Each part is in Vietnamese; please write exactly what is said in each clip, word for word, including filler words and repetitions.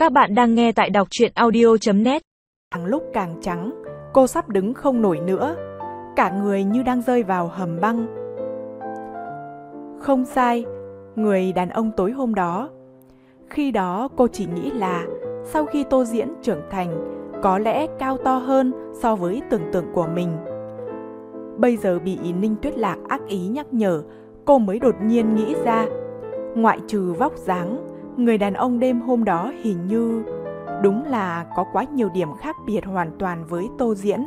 Các bạn đang nghe tại đọc truyện audio chấm net. Càng lúc càng trắng, cô sắp đứng không nổi nữa, cả người như đang rơi vào hầm băng. Không sai, người đàn ông tối hôm đó. Khi đó cô chỉ nghĩ là sau khi Tô Diễn trưởng thành, có lẽ cao to hơn so với tưởng tượng của mình. Bây giờ bị Ninh Tuyết Lạc ác ý nhắc nhở, cô mới đột nhiên nghĩ ra, ngoại trừ vóc dáng, người đàn ông đêm hôm đó hình như đúng là có quá nhiều điểm khác biệt hoàn toàn với Tô Diễn.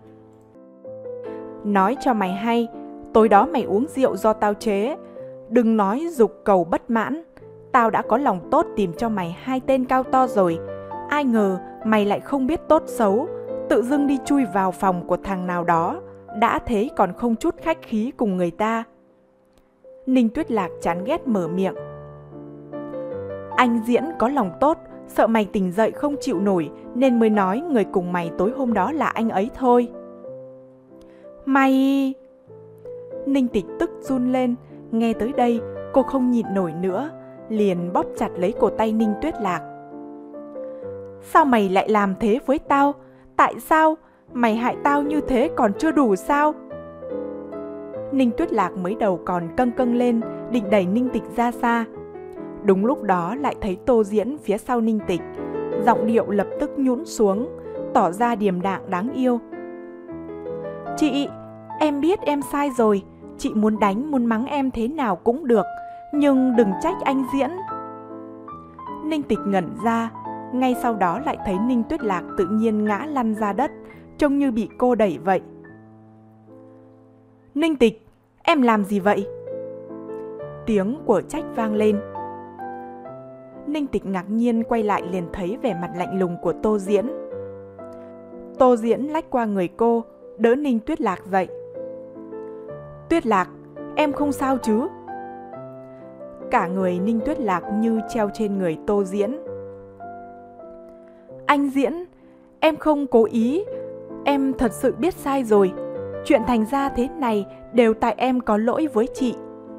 Nói cho mày hay, tối đó mày uống rượu do tao chế, đừng nói dục cầu bất mãn. Tao đã có lòng tốt tìm cho mày hai tên cao to rồi, ai ngờ mày lại không biết tốt xấu, tự dưng đi chui vào phòng của thằng nào đó, đã thế còn không chút khách khí cùng người ta. Ninh Tuyết Lạc chán ghét mở miệng. Anh Diễn có lòng tốt, sợ mày tỉnh dậy không chịu nổi nên mới nói người cùng mày tối hôm đó là anh ấy thôi. Mày... Ninh Tịch tức run lên, nghe tới đây cô không nhịn nổi nữa, liền bóp chặt lấy cổ tay Ninh Tuyết Lạc. Sao mày lại làm thế với tao? Tại sao? Mày hại tao như thế còn chưa đủ sao? Ninh Tuyết Lạc mới đầu còn câng câng lên, định đẩy Ninh Tịch ra xa. Đúng lúc đó lại thấy Tô Diễn phía sau Ninh Tịch, giọng điệu lập tức nhũn xuống, tỏ ra điềm đạm đáng yêu. Chị, em biết em sai rồi, chị muốn đánh muốn mắng em thế nào cũng được, nhưng đừng trách anh Diễn. Ninh Tịch ngẩn ra, ngay sau đó lại thấy Ninh Tuyết Lạc tự nhiên ngã lăn ra đất, trông như bị cô đẩy vậy. Ninh Tịch, em làm gì vậy? Tiếng của trách vang lên. Ninh Tịch ngạc nhiên quay lại liền thấy vẻ mặt lạnh lùng của Tô Diễn. Tô Diễn lách qua người cô, đỡ Ninh Tuyết Lạc dậy. Tuyết Lạc, em không sao chứ? Cả người Ninh Tuyết Lạc như treo trên người Tô Diễn. Anh Diễn, em không cố ý, em thật sự biết sai rồi. Chuyện thành ra thế này đều tại em có lỗi với chị.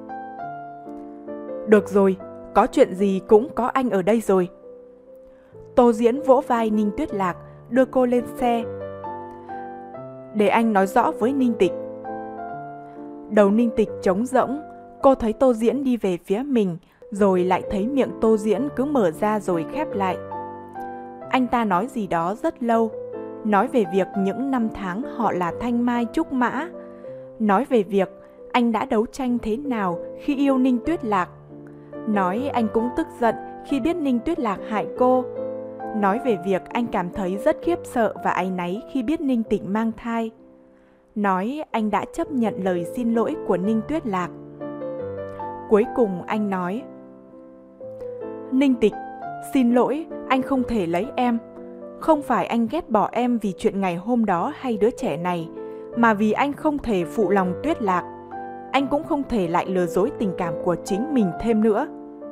Được rồi, có chuyện gì cũng có anh ở đây rồi. Tô Diễn vỗ vai Ninh Tuyết Lạc, đưa cô lên xe. Để anh nói rõ với Ninh Tịch. Đầu Ninh Tịch trống rỗng, cô thấy Tô Diễn đi về phía mình, rồi lại thấy miệng Tô Diễn cứ mở ra rồi khép lại. Anh ta nói gì đó rất lâu, nói về việc những năm tháng họ là thanh mai trúc mã, nói về việc anh đã đấu tranh thế nào khi yêu Ninh Tuyết Lạc, nói anh cũng tức giận khi biết Ninh Tuyết Lạc hại cô, nói về việc anh cảm thấy rất khiếp sợ và áy náy khi biết Ninh Tịch mang thai, nói anh đã chấp nhận lời xin lỗi của Ninh Tuyết Lạc. Cuối cùng anh nói, Ninh Tịch, xin lỗi, anh không thể lấy em. Không phải anh ghét bỏ em vì chuyện ngày hôm đó hay đứa trẻ này, mà vì anh không thể phụ lòng Tuyết Lạc. Anh cũng không thể lại lừa dối tình cảm của chính mình thêm nữa.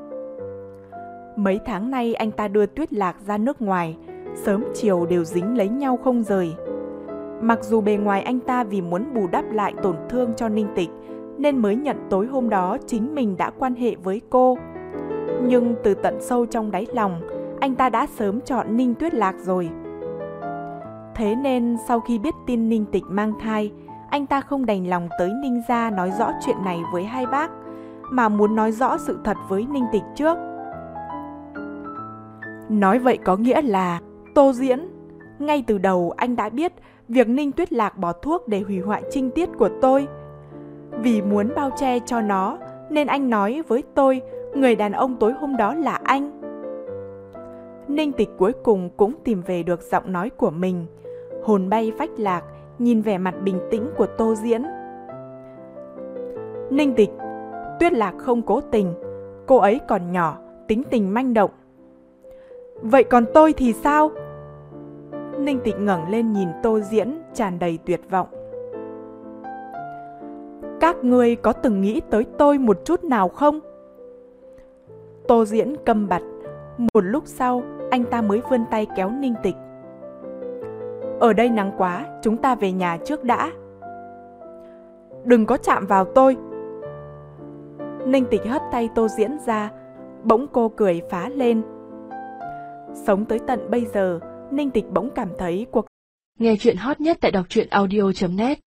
Mấy tháng nay anh ta đưa Tuyết Lạc ra nước ngoài, sớm chiều đều dính lấy nhau không rời. Mặc dù bề ngoài anh ta vì muốn bù đắp lại tổn thương cho Ninh Tịch, nên mới nhận tối hôm đó chính mình đã quan hệ với cô. Nhưng từ tận sâu trong đáy lòng, anh ta đã sớm chọn Ninh Tuyết Lạc rồi. Thế nên sau khi biết tin Ninh Tịch mang thai, anh ta không đành lòng tới Ninh gia nói rõ chuyện này với hai bác, mà muốn nói rõ sự thật với Ninh Tịch trước. Nói vậy có nghĩa là Tô Diễn, ngay từ đầu anh đã biết việc Ninh Tuyết Lạc bỏ thuốc để hủy hoại trinh tiết của tôi. Vì muốn bao che cho nó, nên anh nói với tôi người đàn ông tối hôm đó là anh. Ninh Tịch cuối cùng cũng tìm về được giọng nói của mình, hồn bay phách lạc, nhìn vẻ mặt bình tĩnh của Tô Diễn. Ninh Tịch, Tuyết Lạc không cố tình, cô ấy còn nhỏ, tính tình manh động. Vậy còn tôi thì sao? Ninh Tịch ngẩng lên nhìn Tô Diễn, tràn đầy tuyệt vọng. Các ngươi có từng nghĩ tới tôi một chút nào không? Tô Diễn câm bặt, một lúc sau anh ta mới vươn tay kéo Ninh Tịch. Ở đây nắng quá, chúng ta về nhà trước đã. Đừng có chạm vào tôi. Ninh Tịch hất tay Tô Diễn ra, bỗng cô cười phá lên. Sống tới tận bây giờ, Ninh Tịch bỗng cảm thấy cuộc Nghe chuyện hot nhất tại đọc truyện audio chấm net